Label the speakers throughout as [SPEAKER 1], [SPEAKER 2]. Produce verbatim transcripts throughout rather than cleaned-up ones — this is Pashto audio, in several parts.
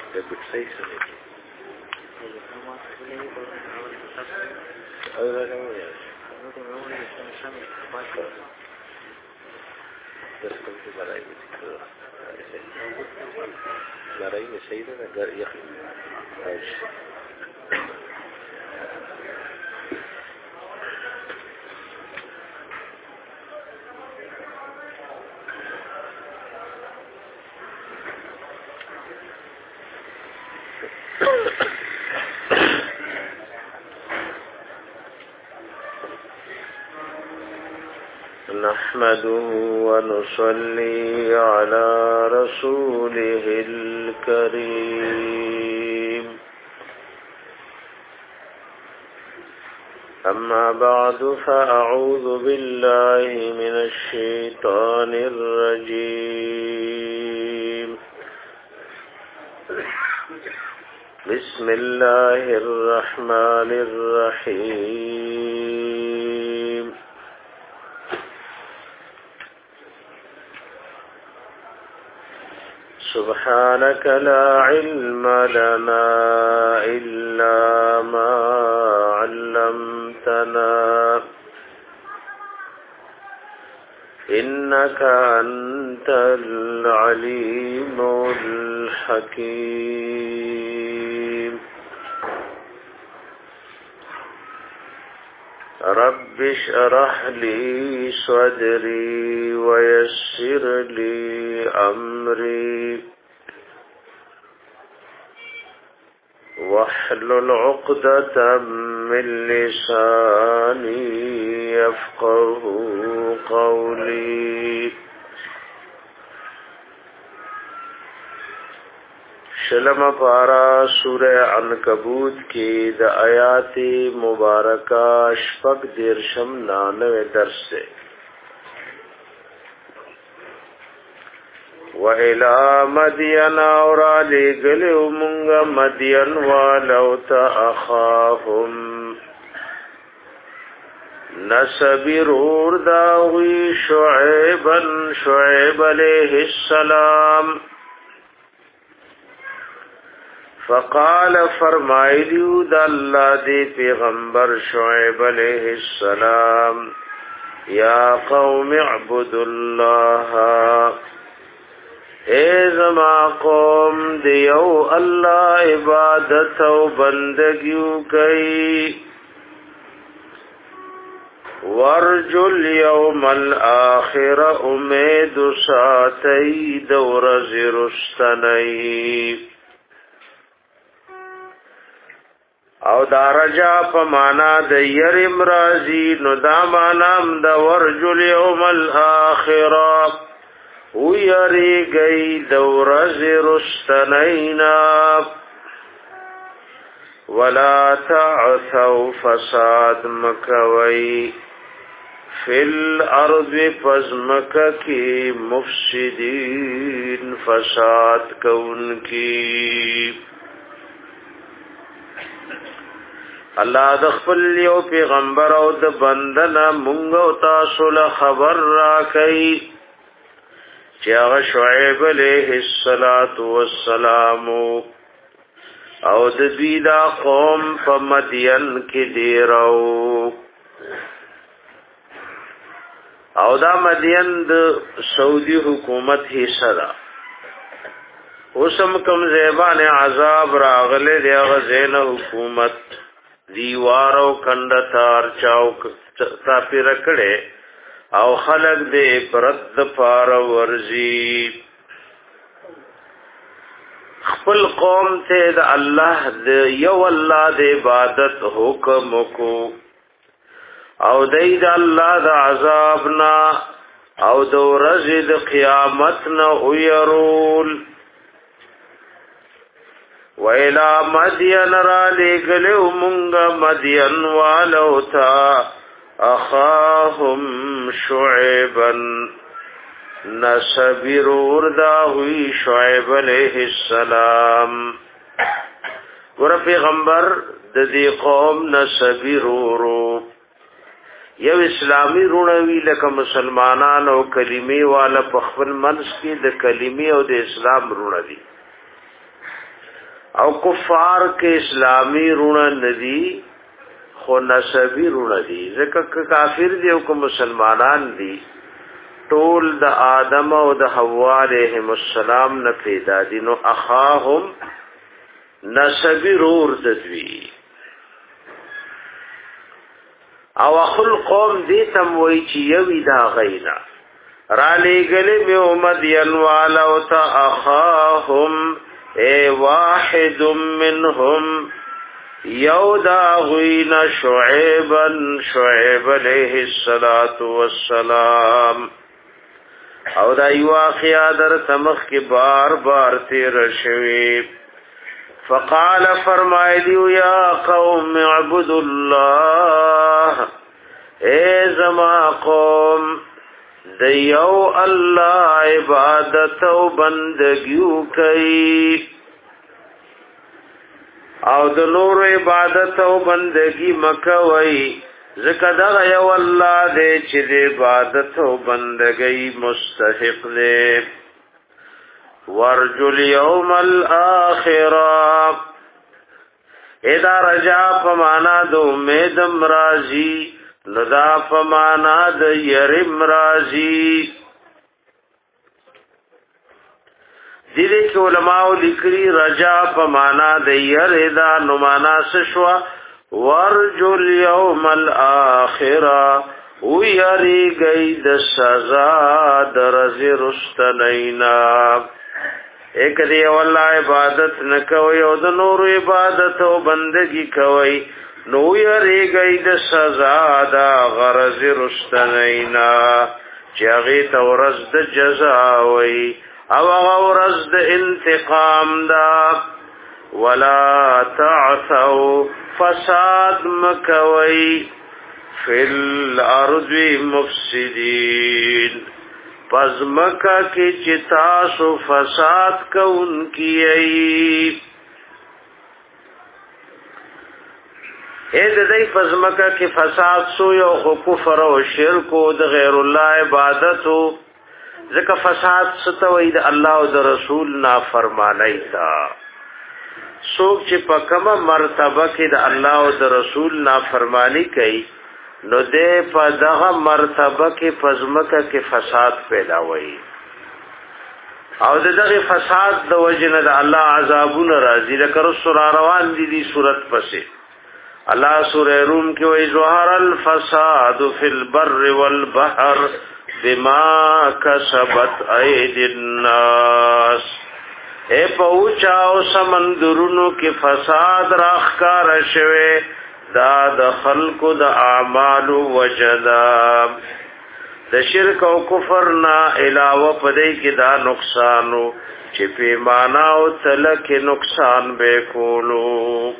[SPEAKER 1] ده بتصير سنة هذا لا يوجد بس كنت براي براي سيدنا قال يخي نحمده ونصلي على رسوله الكريم أما بعد فأعوذ بالله من الشيطان الرجيم بسم الله الرحمن الرحيم سبحانك لا علم لنا إلا ما علمتنا إنك أنت العليم الحكيم رب اشرح لي صدري ويسر لي أمري واحلل عقدة من لساني يفقه قولي شلم پارا سورہ عنکبوت کی د آیات مبارکہ شپږ دیرشم نانوے درس سے وَإِلَى مَدْيَنَ أَوْرَالِ قَلِوْ مُنْغَ مَدْيَنْ وَلَوْ تَأَخَاهُمْ نَسَبِرُور دَاوِي شُعَيْبًا شُعَيْبَ عَلَيْهِ السَّلَامِ فقال فرمائلیو دا اللہ دی پیغمبر شعیب علیہ السلام یا قوم اعبدوا اللہ اے زما قوم دیو اللہ عبادت و بندگیو کئی ورجو اليوم الآخر امید ساتی دورز رستنی او دا رجا پا مانا دا یرم رازی نو دا مانام دا ورجل یوم الاخرہ او یری گئی دورز رستنینا ولا تعثوا فساد مکوی فی الارض فزمک کی مفسدین فساد کون کی الله د خپل یو پیغمبر او د بندنا مونږ او تاسو له خبر را کوي چې هغه شعیب علیه السلام او د دوی دا قوم په مدین کې دی راو او دا مدین د سعودي حکومت حصہ ده اوسم کوم زیبان عذاب راغله دی هغه زین حکومت دیوارو کندتار چاوک تاپی رکڑے او خلق دے پرد پار ورزی خپل قوم تے دا اللہ دے یو اللہ دے عبادت حکم کو او دی دا اللہ دا عذابنا او دو رزد قیامتنا اویرول وَإِلَى مَدْيَنَ رَالِقَلِوْ مُنْغَ مَدْيَنْ وَالَوْتَا أَخَاهُمْ شُعِبًا نَسَبِرُور دَاوِي شُعِبَ عَلَيْهِ السَّلَامِ ور پیغمبر د دې قوم نسبرورو یو اسلامی رونوی لکه مسلمانانو کلمې والا په خپل منځ کې د کلمې او د اسلام رونوی او کفار کې اسلامی رونه ندي خو نسبی رونه دي ځکه کافر دي او مسلمانان دي ټول د آدم او د حوا علیهم السلام نه پیدا دي نو اخاهم نسبی رور ددوی او اخل قوم دي تم وای چې یوی دا غینا را لګلې می امدین والا او تا اخاهم اے واحد منهم یودا غینا شعیبا شعیب علیہ الصلوۃ والسلام او دا یو اخیا در تمخ کی بار بار تیر شوی فقال فرمایلیو یا قوم اعبدوا الله اے زما قوم دیو الله عبادت او بندگیو کئی او د نور عبادت او بندگی مکوئی ذکر دا یو الله دې چې د عبادت او بندګۍ مستحق دې ورجو اليوم الاخره اذا رجا فمانا دو امیدم رازی ندا فمانا د يرم رازی دیده که علماء لکری رجا فمانا د يردا نمانا سشوا ورجو اليوم الاخره ویری گئی د سزا درز رستنینا ایک دی والله عبادت نکوي او د نور عبادت او بندگی کوي نو یری گئی د سزا دا غرض رستنینا چاغي تورز د جزا وي او غرض د انتقام دا ولا تعثوا فساد مکوي فی الارض مفسدین پس مکہ کی چتاسو فساد کون کی ای اید دی پس مکہ کی فساد سو یو خو کفر و شرک و د غیر اللہ عبادتو ذکر فساد ستوئی د اللہ و د رسول نافرمانی تا سوک چې په کومه مرتبه کې د الله او د رسول نافرمانی کوي نو دې په دغه مرتبه کې پزمکه کې فساد پیدا وایي او دغه فساد د وجنه د الله عذابونه راځي لکه رسول روان دي دي صورت پسې الله سورہ روم کې وایي ظهر الفساد فی البر والبحر بما کسبت ایدی الناس اے پوچاو سمندرونو کې فساد راخکار شوه دا د خلقو د اعمال وجدا د شرک او کفر نه علاوه پدې کې دا نقصانو چې په معنا او تل کې نقصان به کولو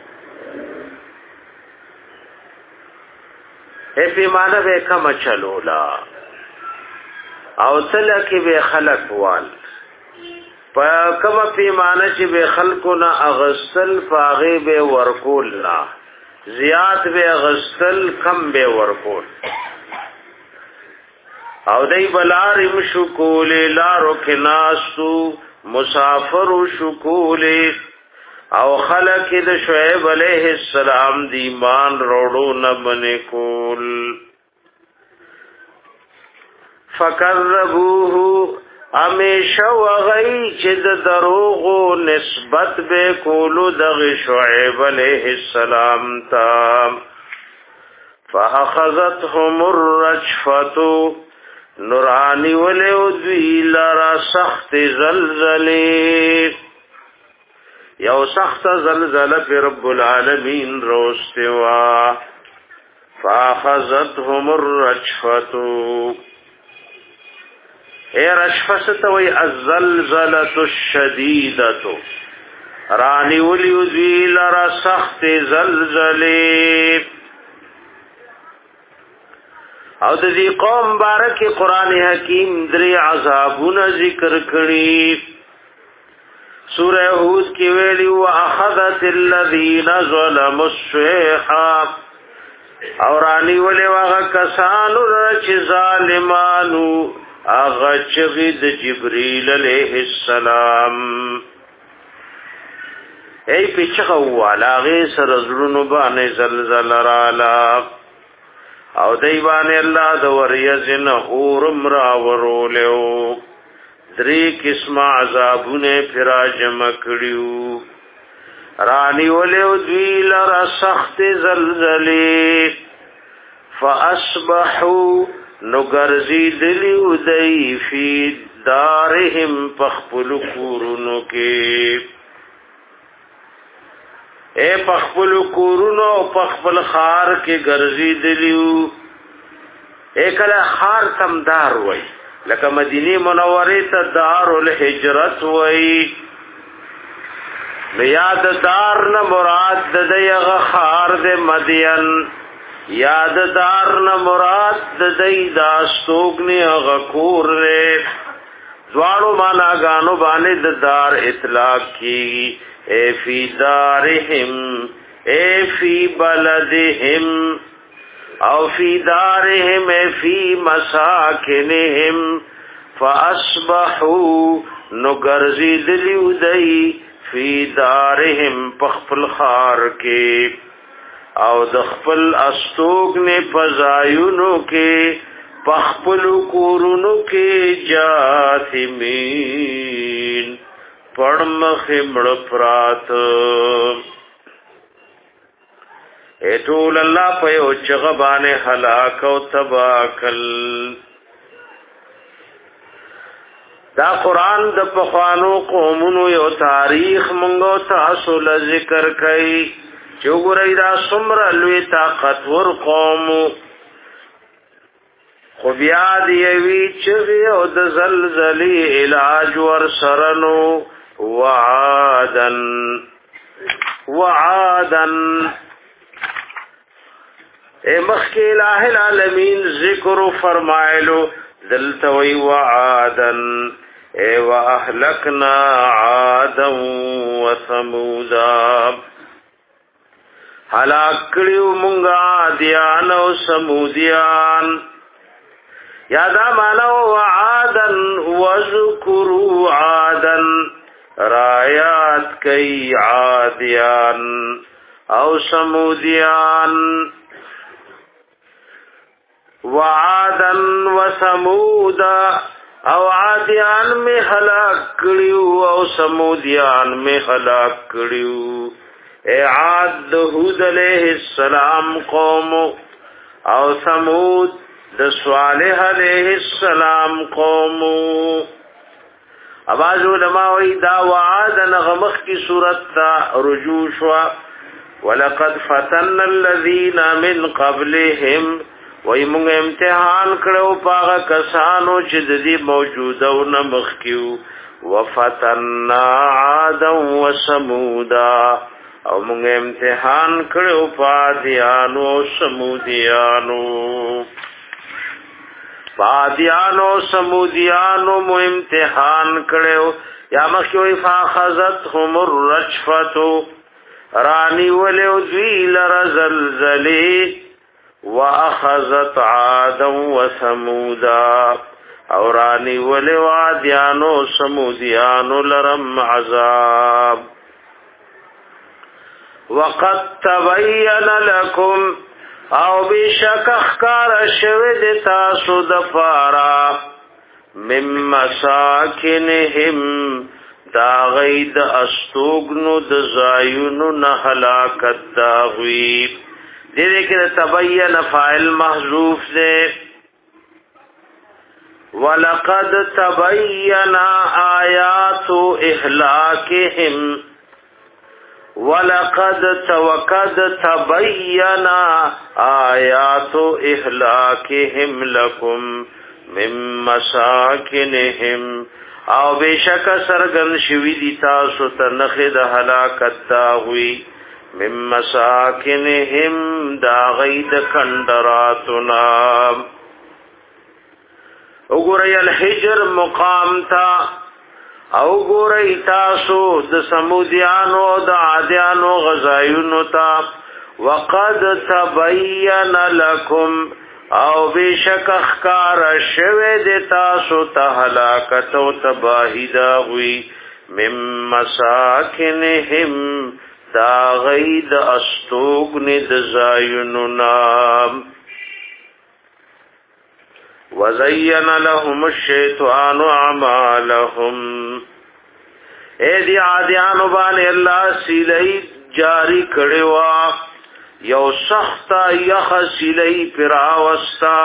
[SPEAKER 1] اے په معنا به کم چلولا او تل کې به خلق وال پا کما پیمانه چې به خلقو نه اغسل فاغه به ورکول لا زیات به اغسل کم به ورکول او دای بلار مشکول لارو کې ناسو مسافر شکول او خلق د شعیب علیہ السلام دی ایمان روړو نه باندې کول فکذبوه امیشه وغی چې د دروغو نسبت به کولو دغه شعیب علیہ السلام تا فاخذتهم الرجفه نورانی ولو دوی لرا سخت زلزله یو سخت زلزله پر رب العالمین روستوا فاخذتهم الرجفه اے رجفه وی الزلزله الشدیده رانی ولی دوی لرا سخت زلزله او د دې قوم بارک قران حکیم درې عذابونه ذکر کړي سورہ هود کې ویلي واخذت الذين ظلموا الصيحه اور اني ولي واغه کسانو چې ظالمانو اغه چې د جبريل عليه السلام ای پیچخه والا غي سر زړونو باندې زلزل رالا او دای باندې الله د وریزن اورم را ورولو درې قسم عذابونه فراجم کړیو رانی ولو دوی لرا سخت زلزلې فاصبحوا نغرزی دلیو دی فی دارهم پخپل کورونو کې اے پخپل کورونو پخپل خار کې غرزی دلیو اے کله خار تمدار وای لکه مدینه منوره ته دارالهجرت وای یاد دار نه مراد د دغه خار د مدین یاد دار نه مراد د دای داستوګنی غکور له زوالو معنا غانو باندې د دار اطلاق کی اے فی دارهم اے فی بلدهم او فی دارهم اے فی مساکنهم فاصبحوا نغرزی دلیو دای فی دارهم پخپل خار کې او د خپل استوګ نه پزایونو کې پخپل کورونو کې جاثمین پړمخ مړ پرات اټول الله په او چغبانه هلاک او تباکل دا قرآن د پخوانو قومونو یو تاریخ مونږ تاسو له ذکر کوي چې وګورئ دا څومره لوی طاقتور قوم خو بیا دی وی چې او د زلزلې علاج ور سرنو وعادن وعادن اے مخی الہ العالمین ذکر فرمائلو دلتوی وعادن اے واهلکنا عادا وثمودا هلاک کړیو مونږه عادیان او سمودیان یادا مانو وعادن وذکروا عادن رایات کئی عادیان او سمودیان وعادن وثمودا او عادیان میں ہلاک کړیو او سمودیان میں ہلاک کړیو اے عاد هود علیہ السلام قوم او ثمود د صالح علیہ السلام قوم اواز علماء وی دا وعادن غمخ کی صورت تا رجوع شوا ولقد فتن الذین من قبلهم وای موږ امتحان کړو پاغه کسانو چې د دې موجوده او نمخ کیو وفتنا عاد وثمودا او موږ امتحان کړو پادیانو سمودیانو پادیانو سمودیانو مو امتحان کړو یا مخوی فاخذتهم الرجفه رانی ولو ذیل رزلزلی واخذت عادا وثمودا اورانی ولوادیانو سمودیانو لرم عذاب وقد تبین لكم او بشک اخکار شوید تاسو دفارا من مساکنهم دا غید استوگنو د زایونو نحلاکت داغویب دیده که تبین فاعل محذوف دے وَلَقَدْ تَبَيَّنَ آيَاتُ إِهْلَاكِهِمْ وَلَقَدْ تَوَقَدْ تَبَيَّنَ آيَاتُ إِهْلَاكِهِمْ لَكُمْ مِن مَّسَاكِنِهِمْ او بشک سرگن شوی دی تاسو تنخد هلاکت داغوی من مساکنهم دا غید کندراتنا اگوری الحجر مقام تا او گوری تاسو د سمودیانو د عادیانو غزایونو تا وقد تبین لکم او بیشک اخکار شوه د تاسو ته هلاکت او تباہی دا ہوئی مم مساکنهم دا غید استوگن دزایوننا وزین لهم الشیطان اعمالهم اے دی عادیانو بانی اللہ سیلئی جاری کڑوا یو سختا یخ سیلئی پراوستا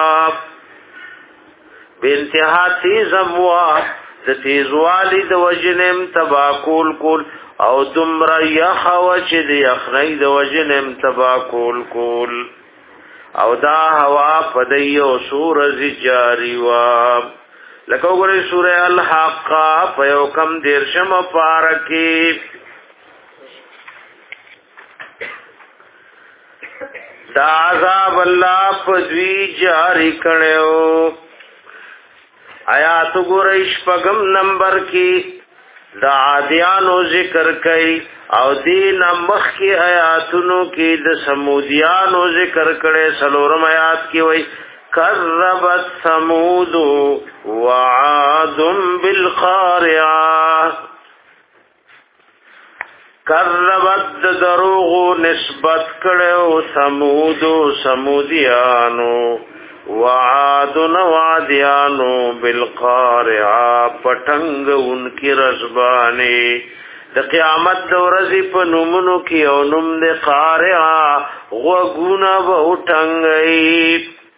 [SPEAKER 1] بانتہا تیزموا د تیزوالی د وجنم تبا کول کول او دمر یخو چې د یخنی د وجنم تبا کول کول او دا هوا پدیو سورز جاری وا لکه وګورئ سوره الحاقه په یو کم دیرشم پارکی دا عذاب الله پدوی جاری کړو آیات وګورئ شپږم نمبر کې د عادیانو ذکر کوي او دین مخ کی آیاتونو کې د سمودیانو ذکر کړي سلورم آیات کې وای کذبت ثمود وعاد بالقارعه کذبت دروغ نسبت کړو ثمود سمودیانو وعاد وعدیانو بالقارعه پټنګ انکی رزبانی د قیامت د ورځې په نومونو کې او نوم د قارعه غوګونه به وټنګي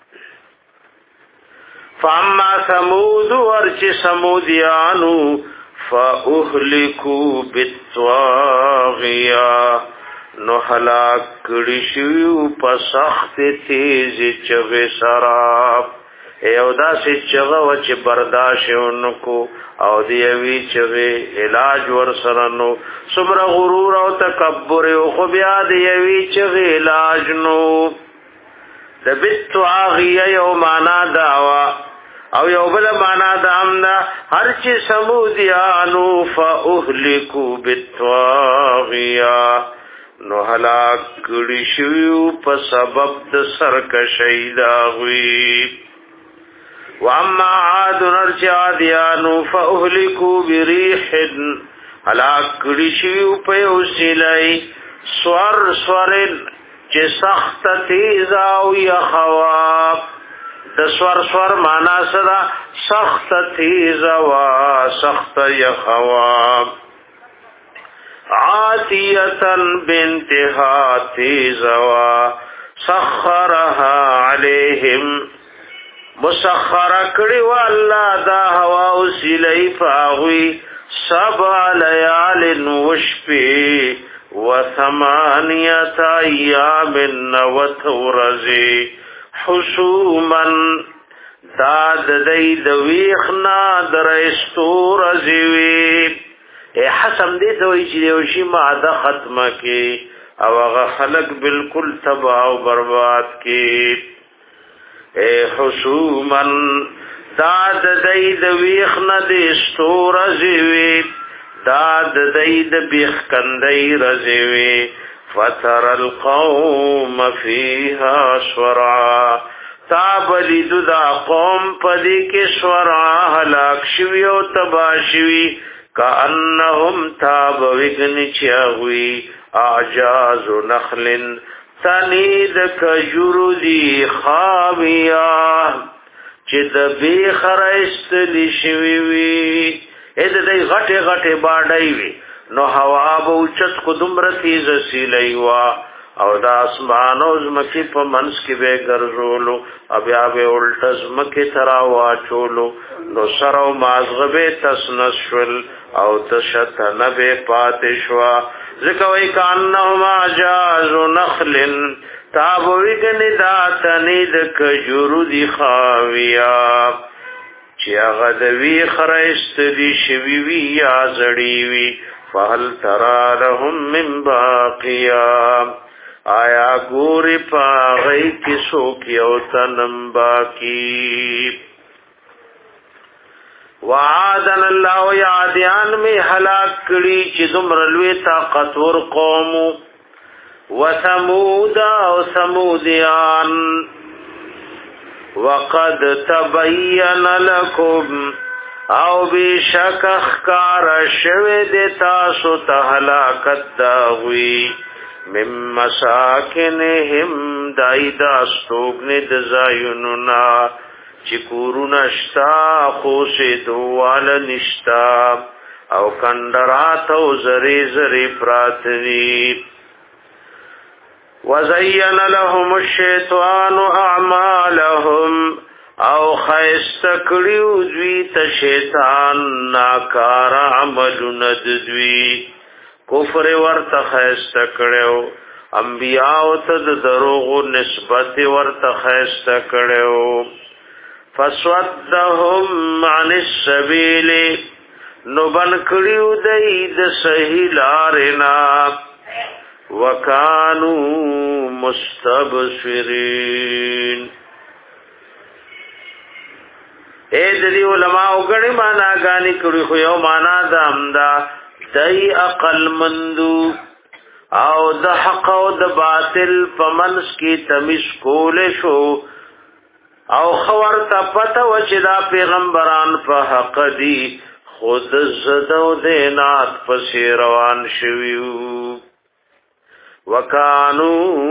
[SPEAKER 1] فاما ثمود ورچ سمودیانو فاهلكوا بالطاغيه نو هلاک کړي شو په سخت تیز چغه سراب ایو دا سي چغه و چې برداشت ونکو او دی وی چغه علاج ور سره نو صبر غرور او تکبر او خو بیا دی وی چغه علاج نو د بالطاغيه یو معنا داوا او یو بل معنا د امنا هر چې سمودیانو فاهلكوا بالطاغيه نو هلاک کړي شو په سبب د سرکشی دا وی واما عاد نرجعادیانو فاهلكوا بريح هلاک کړي شو په وسیلای سور سورن چې سخت تیز او یخوا د سور سور معنا سره سخت تیز وا سخت یخوا عاتیتن بانتها تیزوا سخرها علیهم مسخر کړي والله دا هوا وسیلې فاغوي سبع لیال وشپی وثمانیت ایام وتورزی حسوما داد دید ویخنا در استورزیوی اے حسم دې ته وی چې یو شی ماده ختمه کې او هغه خلق بالکل تباہ او برباد کې اے حسومن داد دید ویخنا دې استور زوی داد دید بیخ کندې رزوی فتر القوم فیها شرعا تابلید دا قوم پدې کې شرعا هلاک شوی او تباہ شوی کأنهم تاب وگن چاوی اعجاز نخل تنید کجرو دی خاویا چه د بیخر استلی شوی وی اید دی غٹی غٹی باڑای وی نو هوا بوچت قدم رتیز سیلی وا او دا اسمان او زمکی په منس کې به ګرځولو بیا به الټ زمکی ترا واچولو نو سر او مازغه به تسنشل او تشت نبه پاتشوا ذکوی کانهما جاز نخل تابویگن داتنی دک جرو دی خاویا چی اغدوی خرست دی شویوی یا زڑیوی فهل ترا لهم من باقیا آیا گوری پاغی کسو کیو تنم باقی وعادن اللہ یادیان میں ہلاک کری چی دمرلوی طاقتور قوم وثمود و ثمودیان وقد تبین لکم او بشک اخکار شوه د تاسو ته هلاکت داوی مم مساکنهم دایدا استوګنه د زایوننا چکورون اشتا خوشی دوال نشتا او کندرات او زری زری پراتنی وزین لهم الشیطان اعمالهم او خیست کړیو دوی ته شیطان ناکار عملون دوی کفر ورته خیست کړیو انبیاء ته د دروغ نسبت ورته خیست کړیو فسودهم عن السبيل نبن کړیو دای د صحیح لارنا وکانو مستبصرین اے د دې علماء وګړي معنا غاني کړی خو یو معنا د امدا دای عقل مندو او د حق او د باطل پمنس کی تمیز کول شو او خبر ته پته و چې دا پیغمبران په حق دي خود زدو دینات پس روان شویو وکانو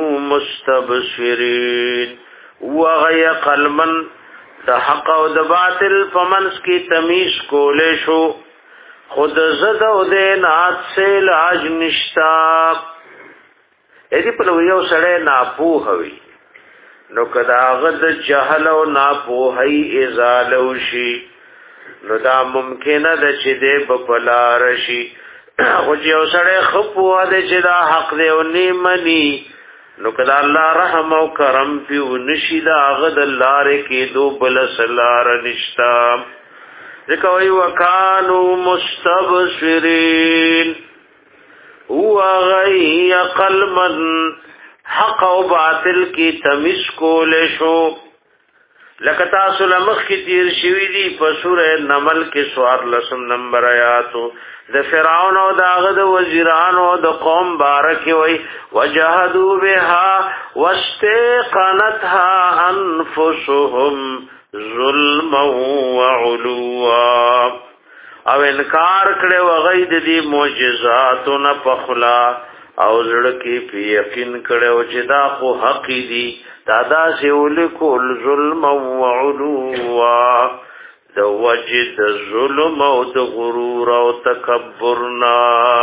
[SPEAKER 1] مستبصرین وغی قلمن د حق او د باطل پمنس کی تمیز کولې شو خود زدو دینات سے لاج نشتا اې په یو سړی ناپوهوي نو کدا غد جهل او ناپوهی ازالو شي نو دا ممکن ده چې دې بپلار شي خو یو سړی خپوه ده چې دا حق دی او نیمني نو کدا الله رحم او کرم پیو نشي دا غد لار کې دو بل سلار نشتا ځکه وی وکانو مستبصرین هو غی قلمن حق او باطل کی تمیز کول شو لکه تاسو لمخ کی تیر شوی دی په سورہ نمل کې سوار لسم نمبر آیاتو د فرعون او داغه د وزیران او د قوم بارک وی وجحدوا بها واستيقنتها انفسهم ظلما وعلوا او انکار کړي وغید دی معجزاتو نه پخلا او زړه کې په یقین کړو چې دا خو حق دي دادا سے ولکل ظلم او علوا د وجد ظلم او د غرور او تکبرنا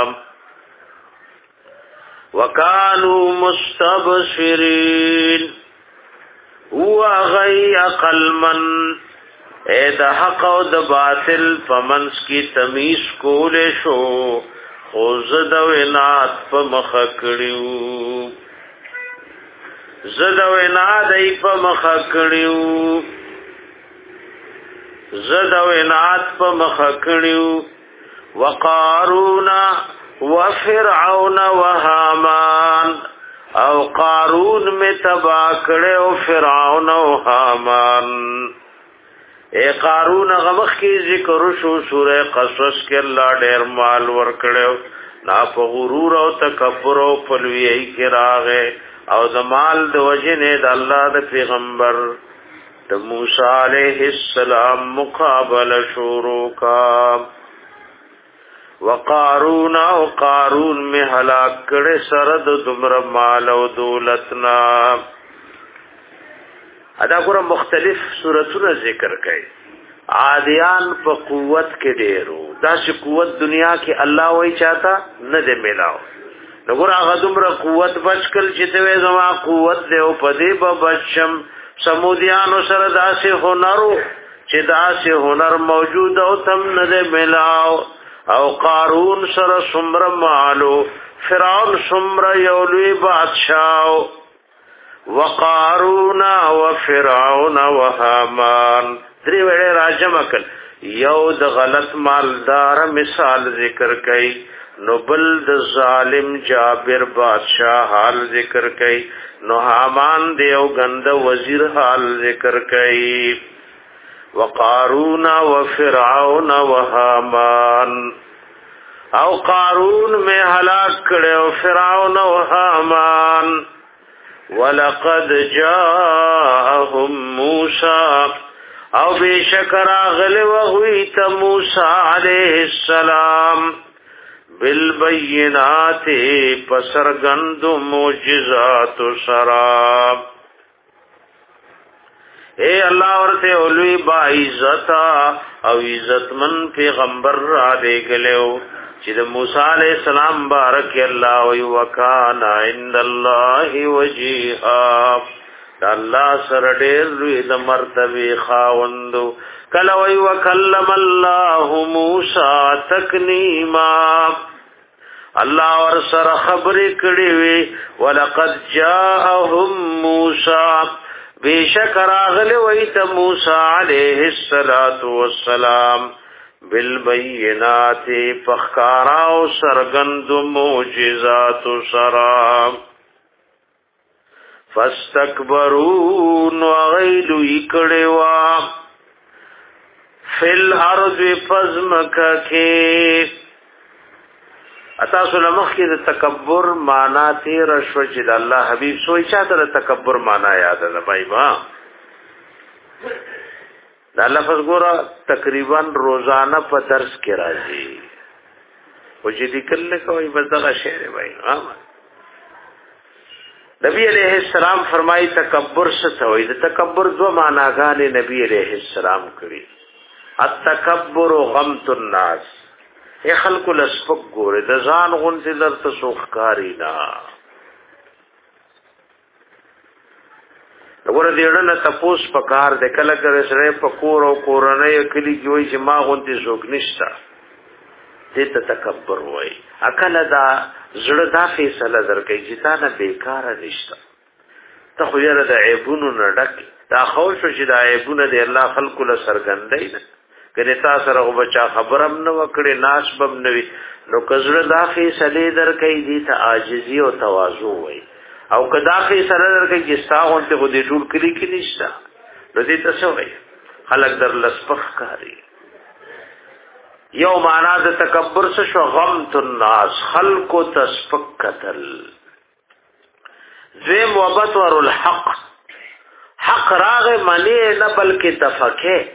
[SPEAKER 1] وکانو مستبصرین هو غی قلمن اے د حق او د باطل فمنس کی تمیز کول شو او زدو انات په مخ کړیو زدو انات ای په مخ کړیو زدو انات په مخ کړیو وقارون وفرعون وهامان او قارون می تبا کړو فرعون او هامان اے قارون غمخ کی ذکر شو سورہ قصص کې الله ډېر مال ور کړو نا په غرور او تکبر او پلوی کې راغې او د مال د وجه نه د الله د پیغمبر د موسی علیہ السلام مقابله شروع کا وقارون او قارون می هلاک کړي سره د دمر مال او دولتنا ادا ګور مختلف صورتونه ذکر کړي عادیان په قوت کې ډیرو دا چې قوت دنیا کې الله وای چاته نه دې ملاو نګور هغه دومره قوت بچکل چې ته زما قوت دې او پدې په بچم سمودیانو سره داسې هنرو چې داسې هنر موجود او تم نه دې ملاو او قارون سره سمر مالو فرعون سمر یولوی بادشاہ وقارون وفرعون وهامان دری وړه راجم کل یو د غلط مالدار مثال ذکر کئ نو بل د ظالم جابر بادشاہ حال ذکر کئ نو هامان دیو غند وزیر حال ذکر کئ وقارون وفرعون وهامان او قارون میں ہلاک کړه او فرعون او هامان ولقد جاءهم موسى او بشکر اغل وغوی تا موسیٰ علیہ السلام بالبینات پسرگند موجزات سراب اے اللہ ورتے علوی با عزتا او عزتمن پیغمبر را دے گلیو چید موسیٰ علیہ السلام بارک اللہ وی وکانا عند اللہ وجیحا دا اللہ سر دیر روی دا مرتبی خاوندو کلوی وکلم اللہ موسیٰ تکنیما اللہ ورسر خبر کڑیوی ولقد جاءهم موسیٰ بیشک راغل ویت موسیٰ علیہ السلام بالبینات پخکاراو سرگند موجزات سرام فاستکبرون وغیلو اکڑوا فی الارض پزمکا کے اتاسو لمخ کی دا تکبر مانا تیر شوچ دا اللہ حبیب سوئی چاہتا دا تکبر مانا یاد دا بھائی با دا لفظ گورا تقریبا روزانہ پا درس کے راجی وہ جدی کلنے کوئی بزدغا شہر بھائی نبی علیہ السلام فرمائی تکبر ستوئی دا تکبر دو معناگان نبی علیہ السلام کری التکبر غمت الناس اے خلق لسپک گورے دا زان غنزی در تسوخکاری نا گورے دیڑن تپوس پکار دے کلک رسرے پکور و کورنے کلی جوئی چی ما غنزی سوک نشتا دیتا تکبر ہوئی اکل دا زڑ دا فیصلہ در کئی جتانا بیکارا نشتا تا خویر دا عیبونو نڈک دا خوشو چی دا عیبونو دے اللہ خلق لسرگندئی نا کنی تا سره بچا خبرم نو کړي ناس بم نوي نو کزړه دا فیصله در کوي دي ته عاجزي او تواضع وي او کدا فیصله در کوي چې تاغون ته خو دې ټول کلی کې نشتا نو دې تاسو وي خلق در لسپخ کاری یو معنا د تکبر څه شو غمت الناس خلق تسفک قتل زم وبطر الحق حق راغ منی نه بلکې تفکه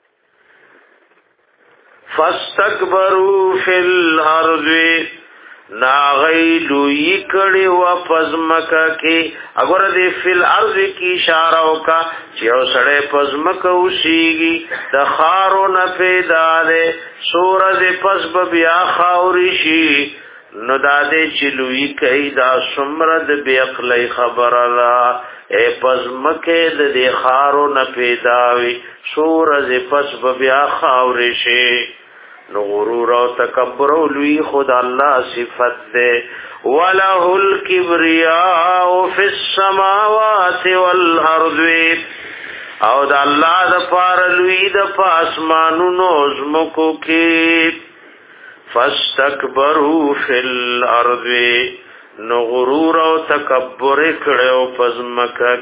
[SPEAKER 1] فاستكبروا في الارض ناغیلو یکڑی و پزمکا کی اگر دی فی الارض کی اشارہ کا چیو سڑے پزمکا اسیگی دخارو نپیدا دے سورد پزب بیا خاورشی نو دادے چلوی کئی دا سمرد بیقلی خبر اللہ اے پزمکے دی خارو نپیداوی سورد پزب بیا خاورشی نو غرور او تکبر او لوی خود الله صفت دے وله الکبریاء فی السماوات والارض او د الله د پار لوی د پاسمانونو زمکو کې فاستكبروا فی الارض نو غرور او تکبر کړو پزمکا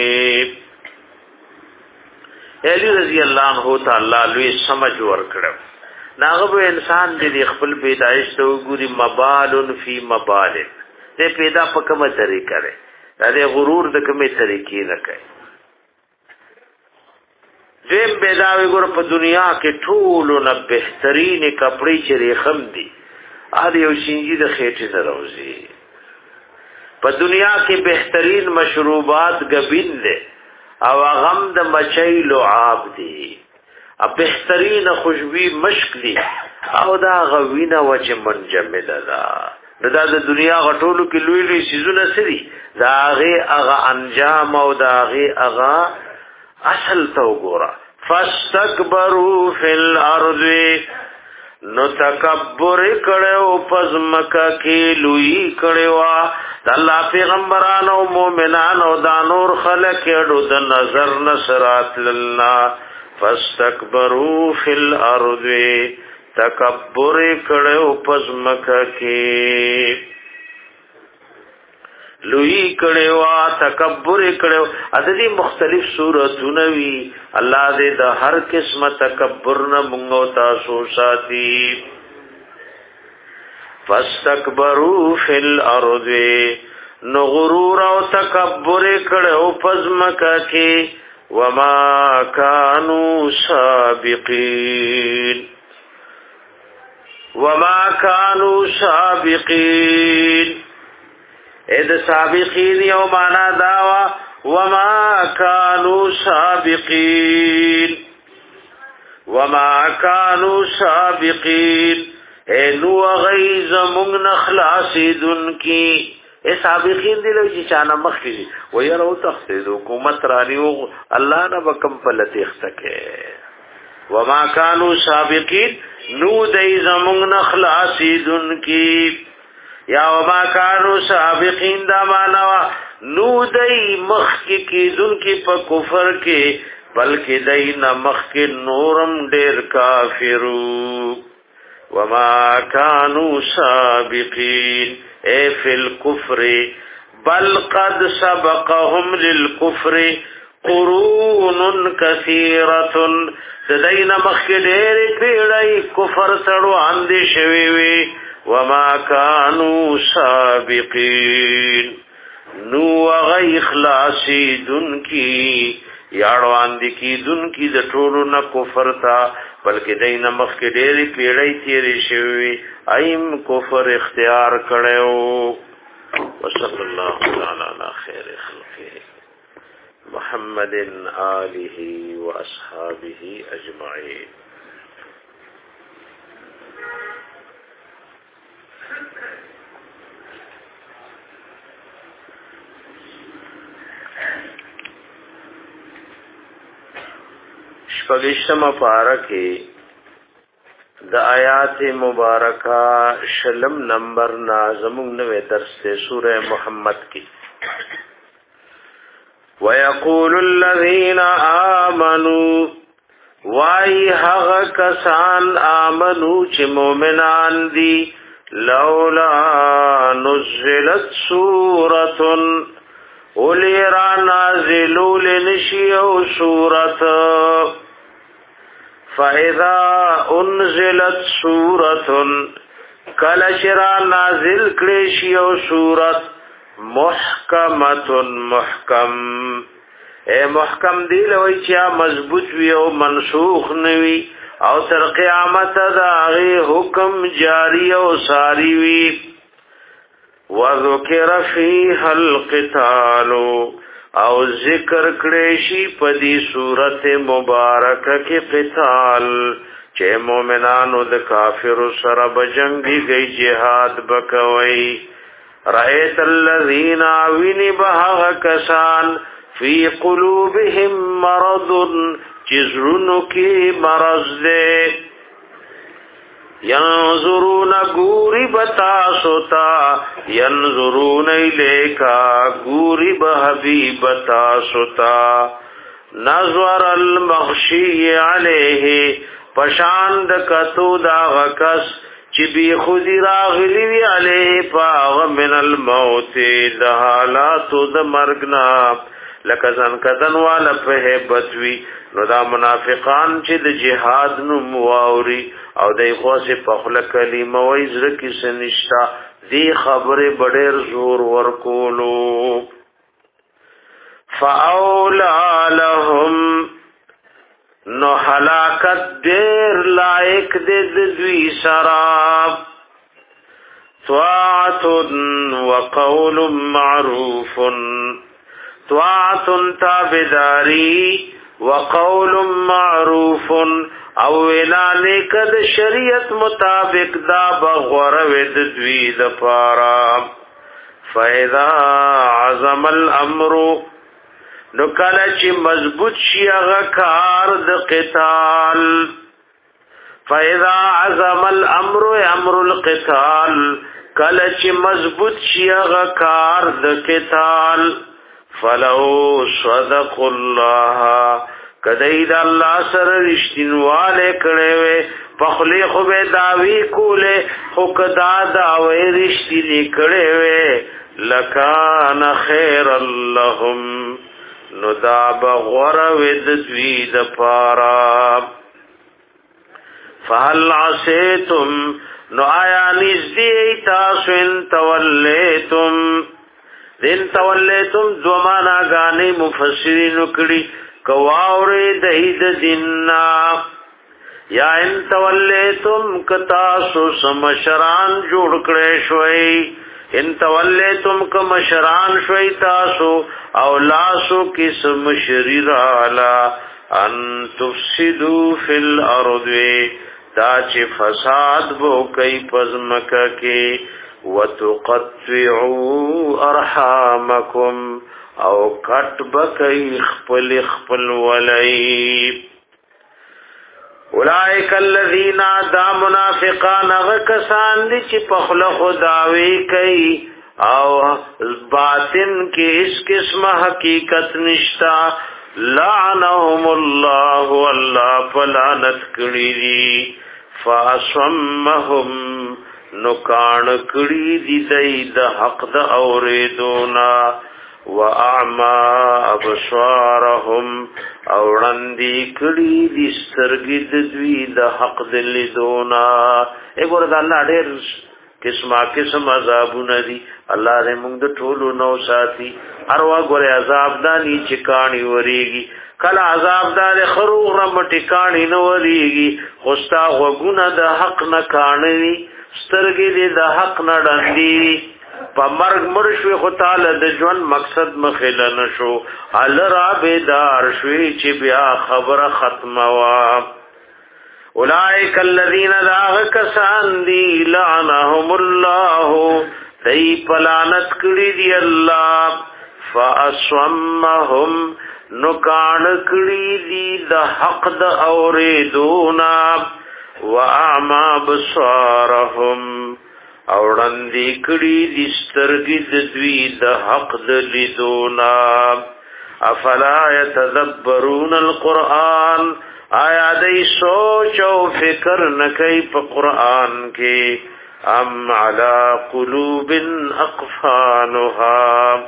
[SPEAKER 1] کې علی رضی الله عنه تعالی لوی سمجھ ور کړو ناغب انسان دې خپل پیدائش ته وګوري مبالن فی مبال دې پیدا په کومه طریقه لري دې غرور د کومه طریقې نه کوي دې پیدا وګور په دنیا کې ټول نه بهترین کپڑے چې رخم دي ا دې یو شینجی د خېټه نه راوځي په دنیا کې بهترین مشروبات غبین دي او غم د مچای لعاب دي ا بهترین خوشبوئی مشک دی او دا غوینه وجه منجمد دا دا د دنیا غټولو کې لوی لوی سيزونه سری دا هغه هغه انجام او دا هغه هغه اصل تو ګورا فاستكبروا فی الارض نو تکبر کړو پزمکا کې لوی کړوا د الله پیغمبرانو مؤمنانو دا نور خلق اډو د نظر نصرات لنا فاستكبروا فی الارض تکبر کړو پزمکا کې لوی کړو تکبر کړو ادي مختلف صورتونه وی الله دې د هر قسمه تکبر نه مونږ تاسو ساتي فاستكبروا فی الارض نو غرور او تکبر کړو پزمکا کې وما كانوا سابقين وما كانوا سابقين اذ سابقين یو معنا داوا وما كانوا سابقين وما كانوا سابقين اے نو غیظ من نخلاصدن کی اے سابقین دی لوی چانا مخی و یرو تخصید حکومت رانیو اللہ نبکم پلت اختکے وما كانوا سابقین نو دی زمون نخلاصدن کی یا وما كانوا سابقین دا مانوا نو دی مخی کی دن کی پا کفر کی بلکہ دی نمخ کی نورم دیر کافرو وما كانوا سابقين اي في الكفر بل قد سبقهم للكفر قرون كثيرة تدين مخدير پیڑای کفر سڑو اندی شویوی وما كانوا سابقين نو غی اخلاصی دن کی یاړو اندی کی دن کی د ټولو نه کفر تا بلکې دین مخ کې ډېری پیړۍ تیرې شوی ایم کفر اختیار کړو وصلی الله تعالی علی خیر خلقه محمد آله واصحابه اجمعین شپږشتمه پارہ کې د آیات مبارکہ شلم نمبر نازمون نوے درس سے سورہ محمد کی وَيَقُولُ الَّذِينَ آمَنُوا وَاِي حَغَ كَسَانْ آمَنُوا چِ مومنان دی لَوْلَا نُزِّلَتْ سُورَةٌ اولیرا نازلو لنشیو سورة فَإِذَا أُنزِلَتْ سُورَةٌ کلچرا نازل کلیشیو سورت محکمت محکم اے محکم دی لوی چیا مضبوط وی او منسوخ نوی او تر قیامت دا غی حکم جاری او ساری وی وذکر فیها القتال او ذکر کړي پدی صورت مبارکه کې قتال چې مؤمنانو د کافر سره بجنګي گئی جهاد بکوي رایت الذین وین بها کسان فی قلوبهم مرض جزرن کی مرض دے ینظرون گوری بتا سوتا ینظرون الیکا گوری بحبیب بتا سوتا نظر المغشی علیہ پشاند کتو دا غکس چی بی خودی راغلی وی علیہ پاغ من الموت دحالاتو دا مرگنا لکزن کدن والا پہبت وی نو دا منافقان چې د جهاد نو مواوري او د خواسه په خپل کلمه وای زړه کې سنشتا دی خبره بډیر زور ورکولو فاولا لهم نو هلاکت ډیر لایق د دوی سراب طاعت وقول معروف طاعت تابداری وقول معروف او اعلان کد شریعت مطابق دا بغور ود دوی د پارا فاذا عزم الامر نو کله چې مضبوط شي هغه کار د قتال فاذا عزم الامر امر القتال کله چې مضبوط شي هغه کار د قتال فلو صدق الله کدید الله سره رښتینواله کړي وي پخلی خو به داوی کوله خو کدا داوی رښتینی کړي وي لکان خیر اللهم نو دا بغور ود دوی د پارا فهل عسیتم نو آیا نزدی تاسو ان تولیتم دین تولیتم دو مانا گانی مفسرین کړي کواوری دید دیننا یا ان تولیتم کتاسو سمشران جوړ کړې شوي ان تولیتم کمشران شوي تاسو او لاسو کسم شریرالا ان تفسدو فی الارض دا چې فساد بو کوي پزمکه کې وتقطعوا ارحامکم او کټ بکای خپل خپل ولای اولئک الذین دا منافقان غکسان دي چې په خله خداوی کوي او باطن کې اس قسم حقیقت نشتا لعنهم الله والله فلعنت کړي دي فاصمهم نکان کړي دي د حق د اوریدونا واعما ابصارهم اورندی کړي دي سترګې د دوی د حق د لیدونا وګوره د الله ډېر قسمه قسم عذابونه دي الله دې موږ د ټولو نو ساتي هر وګوره عذاب دانی چې کانی وریږي کله عذاب دار خروغ رم ټکانی نو وریږي خوستا وګونه د حق نه کانی سترګې دې د حق نه ډندې په مرګ مرشوي خو تعالی د ژوند مقصد مخله نشو ال را بیدار شوي چې بیا خبره ختمه وا اولئک الذین ذاغ کسان دی لعنهم الله دی پلانت کړي دی الله فاصمهم نکان کړي دی د حق د اوریدونا واعما بصارهم اورندی کړي دي سترګې د دوی د حق د لیدونا افلا يتدبرون القرآن آیا دای سوچ او فکر نکي په قرآن کې ام علی قلوب اقفالها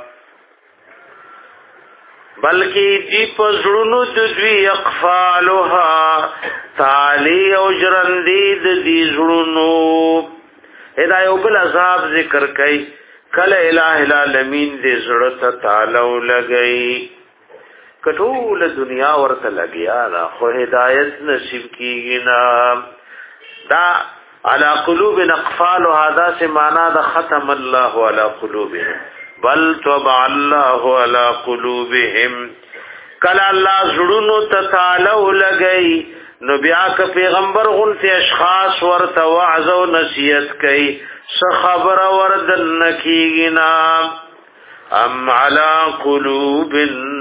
[SPEAKER 1] بلکې دی په زړونو د دوی اقفالها تالی او جرندې د دې زړونو ادا یو بل عذاب ذکر کئ کله الہ العالمین دې زړه ته تعالو لګئی کټول دنیا ورته لګیا دا خو هدایت نصیب کیږي نا دا علی قلوب اقفال هذا سے معنا دا ختم الله علی قلوبهم بل طبع الله علی قلوبهم کله الله زړونو ته تعالو لګئی نو بیا که پیغمبر غنتی اشخاص ورته وعظ او نصیحت کوي څه خبره وردن نکیږي ام علی قلوب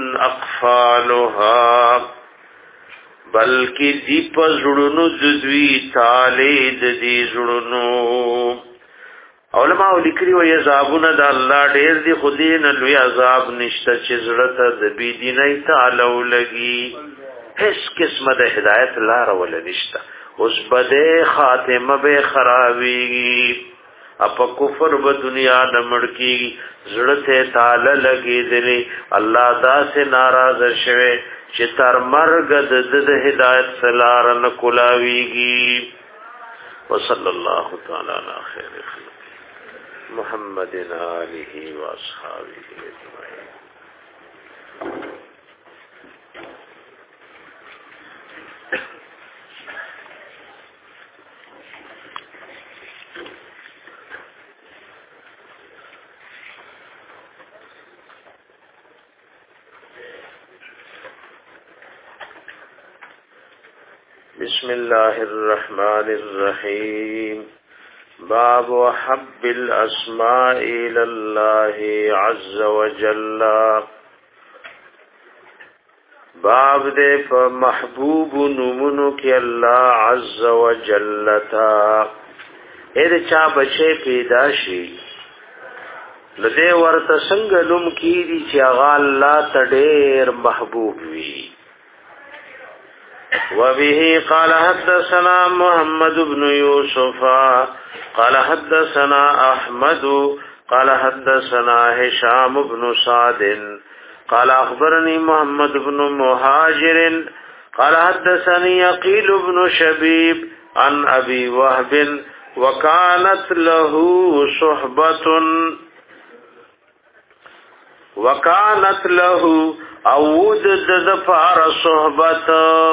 [SPEAKER 1] اقفالها بلکې دی په زړونو د دوی تاله د دې زړونو علماء لیکلي وي عذابونه د الله ډېر دي خو دې نه لوی عذاب نشته چې زړه ته د بی دیني تعالو لګي هیڅ قسمه د هدایت لار ول نشته اوس بده خاتمه به خرابي اپ کفر په دنیا د مړکی زړه ته تعالی لګي دي الله دا سے ناراض شوه چې تر مرګ د هدایت سلار نه کولاويږي وصلی الله تعالی علی خیر خلق محمد آله و اصحابہ اجمعین. بسم الله الرحمن الرحيم باب حب الاسماء الى الله عز وجل باب دې په محبوب نومونو کې الله عز وجل تا اې چا بچي پیدا شي لدې ورته څنګه لوم کیږي چې هغه الله ته ډېر محبوب وي. وبه قال حدثنا محمد بن يوسف قال حدثنا احمد قال حدثنا هشام بن سعد قال اخبرني محمد بن مهاجر قال حدثني يقيل بن شبيب عن ابي وهب وكانت له صحبة وکانت له اود د فار صحبت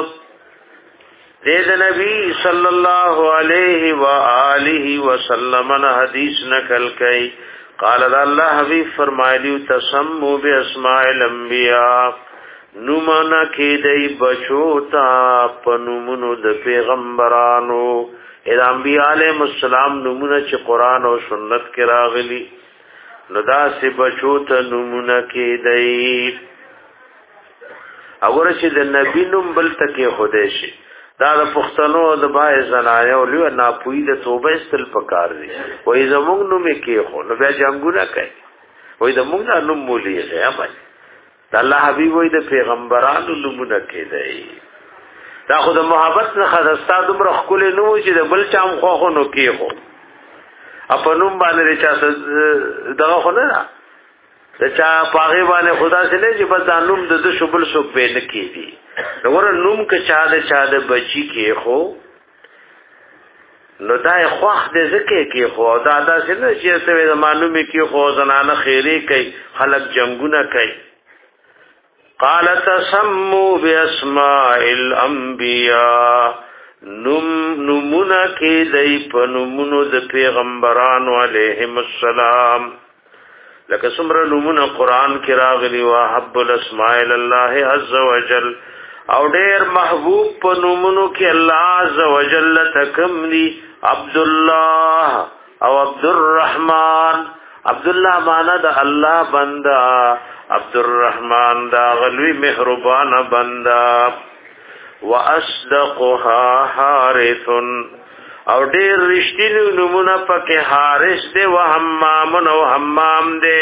[SPEAKER 1] دې نبی صلی الله علیه و آله وسلم حدیث نقل کړي قال الله حبیب فرمایلی تسمو باسماء الانبیاء نومنا کې دای بچو تا پنومونو د پیغمبرانو اې انبیاء علیهم السلام نومونه چې قران او سنت کې راغلي نو دا سه بچو ته نومونه کې دای اور چې د نبی نوم بل تکي خوده شي دا د پښتنو د بای زنایو لوی ناپوی د توبه استل پکار دي وای زمونږ نوم کې خو نو بیا جنگونه کوي وای د موږ نوم مولې دی امای د الله حبیب وای د پیغمبرانو نومونه کې دی دا خو د محبت نه خداستا دومره خپل نو چې د بل چام خو خو نو کې خو اپنوم باندې چا دغه خو نه دا چا پاغه باندې خدا سره نه چې بس انوم د شبل سو په نه کې دي نور نوم که چا د چا د بچی کې خو نو دا خوخ د زکه کې خو دا دا سره چې څه د معلومه کې خو زنانه خیری کوي خلق جنگونه کوي قال تسموا باسماء الانبیاء نم نمونه کې دای په نمونو د پیغمبرانو علیهم السلام لکه څومره نمونه قران کې راغلي وا حب الاسماء الله عز وجل او ډېر محبوب په نومونو کې الله عز وجل تکم دي عبد الله او عبد الرحمن عبد الله معنا د الله بندا عبد الرحمن دا غلوی مهربان بندا واصدقها حارث او ډېر رښتینی نمونه پکې حارث دی او حمام او حمام دی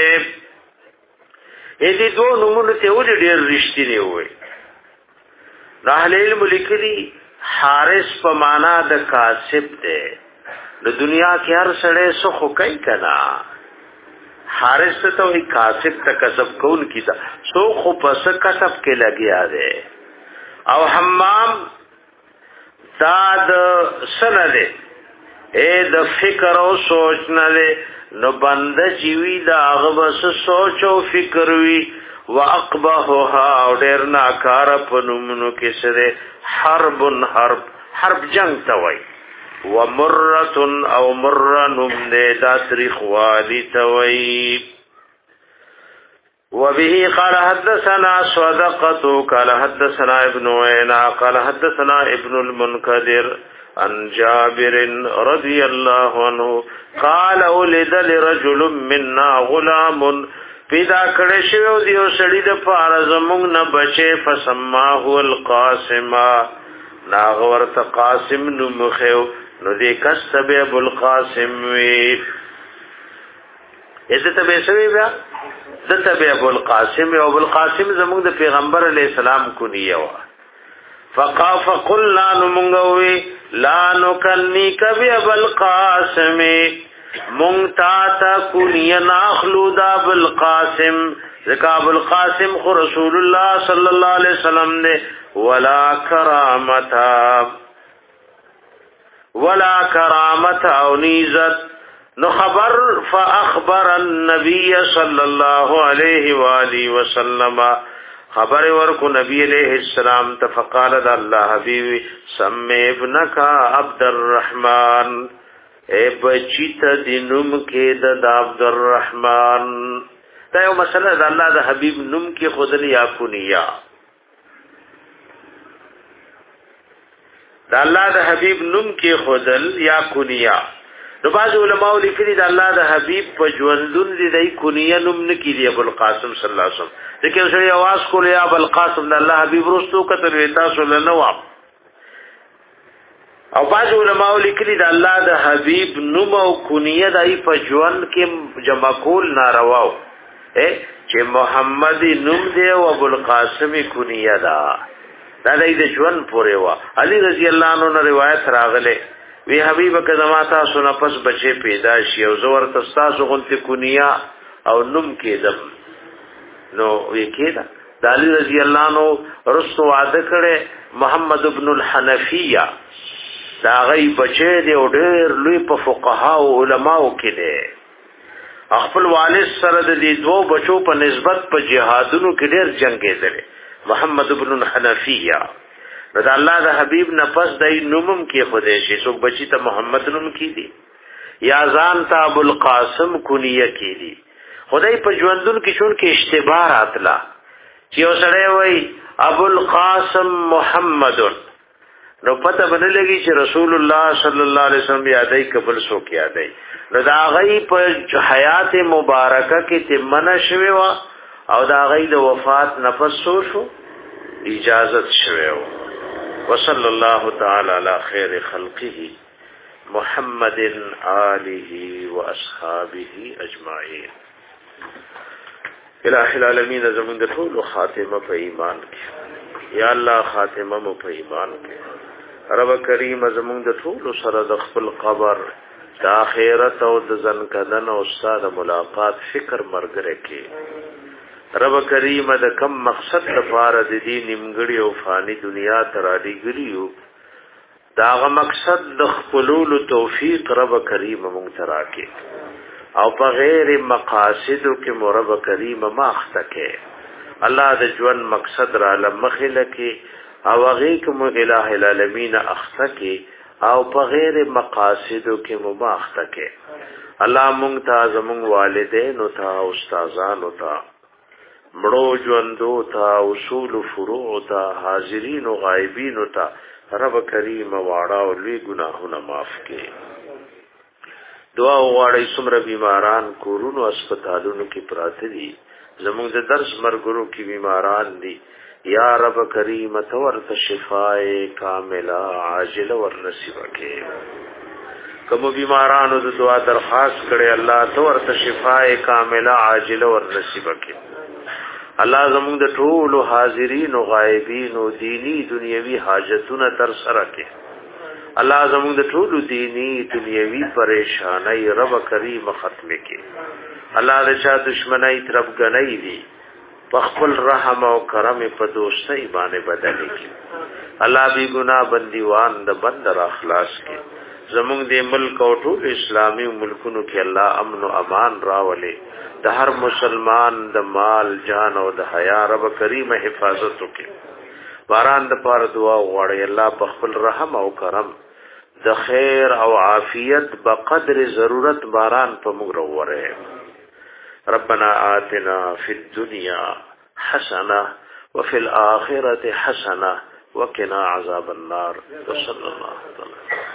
[SPEAKER 1] دې دوه نمونه ته ولې ډېر رښتینی وي اهل علم لیکلي حارث په معنا د کاسب دی د دنیا کې هر سړی سخو کوي کنا حارث ته وی کاسب ته کسب کول کیدا سو خو پس کسب کې لګیا دی او حمام دا د سنده اے د فکر او سوچ نه له نو بند جیوی دا هغه بس سوچ او فکر وی واقبهها او ډیر ناکار پنومنو کې سره حرب حرب حرب جنگ ته وای ومرۃ او مرنم دې دا تاریخ والی ته وای وبه قال حدثنا صدقة قال حدثنا ابن عيينة قال حدثنا ابن المنكدر عن جابر رضي الله عنه قال ولد لرجل منا غلام پیدا کړه شو دیو سړی د فارز موږ نه بچي فسماه القاسم ناغور ته قاسم نو مخو نو دې کسب ابو القاسم وی اته به سوي بیا دته به ابو القاسم او ابو القاسم زموږ د پیغمبر علی السلام کونیه وا فقاف قلنا نمغوي لا نکنیک بی ابو القاسم مونتا کونیه ناخلو دا ابو القاسم ذکا ابو القاسم خو رسول الله صلی الله علیه وسلم نے ولا کرامتا ولا کرامتا او نیزت نو خبر فاخبر النبي صلى الله عليه واله وسلم خبر ورکو نبی علیہ السلام تفقال الله حبیبی سمی ابنک عبد الرحمن اے بچیت دینم کې د عبد الرحمن دا یو مسله د الله د حبیب نوم کې خودل یا کونیا د الله د حبیب نوم کې خودل یا کونیا نو باز علماء لیکلي د الله د حبیب په ژوندون دي دای کونیه نوم نه کیږي ابو القاسم صلی الله علیه وسلم دغه سره आवाज کول یا ابو القاسم د الله حبیب رستو کتل وتا صلی الله علیه او باز علماء لیکلي د الله د حبیب نوم او کونیه دای په ژوند کې جمع کول نارواو اے چې محمد نوم دی او ابو القاسم کونیه دا دا د ژوند پورې وا علی رضی الله عنه روایت راغله وی حبیب کزما تاسو نه پس بچي پیدا شي او زور تاسو غونته کونیا او نوم کېدم نو وی کېدا د علی رضی الله عنه رسو وعده کړي محمد ابن الحنفیه دا غي بچي دی او ډېر لوی په فقها او علماو کې دی خپل والد سره د دې دوه بچو په نسبت په جهادونو کې ډېر جنگ کېدل. محمد ابن حنفیه رضی الله د حبیب نفس دای نومم کې خدای شي څوک بچی ته محمد نوم کې دي یا ځان ته ابو القاسم کنیه کې دي. خدای په ژوندون کې شون کې اشتباه راتلا چې اوسړی وای ابو القاسم محمد نو پته باندې لګي چې رسول الله صلی الله علیه وسلم یادای قبل سو کې یادای نو دا غي په حیات مبارکه کې تمنه شوی وا او دا غي د وفات نفس شو اجازت شوی وا. وصلی الله تعالی علی خیر خلقه محمد آله و اصحابه اجمعین. الہ العالمین زمون د ټول خاتمه په ایمان کې یا الله خاتمه مو په ایمان کې. رب کریم زمون د ټول سره د خپل قبر د آخرت او د ځنکدن او استاد ملاقات فکر مرګره کې. رب کریم د کم مقصد لپاره د دې نیمګړی او فانی دنیا ته را لېږلیو داغه مقصد د خپلولو توفیق رب کریم مونږ ته راکړي او په غیر مقاصدو کې مرب کریم ماخته کې الله د ژوند مقصد را لمخله کې او هغه کوم الہ العالمین اخته کې او په غیر مقاصدو کې مباخته کې الله مونږ ته زمونږ والدین او ته استادان او ته مړو ژوندو ته اصول فروع ته حاضرین او غایبین او ته رب کریم واړه او لوی ګناهونه معاف کړي. دعا وغواړی څومره بیماران کورونو هسپتالونو کې پراته دي زموږ د درس مرګرو کې بیماران دي یا رب کریم ته ورته شفای کامله عاجله ور نصیب کړي. کوم بیمارانو د دعا درخواست کړي الله ته ورته شفای کامله عاجله ور نصیب کړي. الله زموږ د ټول حاضرین او غایبین او دینی دنیوي حاجتونه تر سره کړي. الله زموږ د ټول دینی دنیوي پریشانای رب کریم ختم کړي. الله د چا دشمنای طرف غنۍ دي په خپل رحم او کرم په دوستۍ باندې بدل کړي. الله بی ګناه بندیوان د بندر اخلاص کړي. زموږ د ملک او ټول اسلامي ملکونو کې الله امن او امان راولي. د هر مسلمان د مال جان او د حیا رب کریم حفاظت وکړي. باران د پاره دعا وغواړي الله په خپل رحم او کرم د خیر او عافیت بقدر ضرورت باران په موږ وروره. ربنا آتنا فی الدنیا حسنه وفي الآخرة حسنه وقنا عذاب النار. وصلى الله عليه وسلم.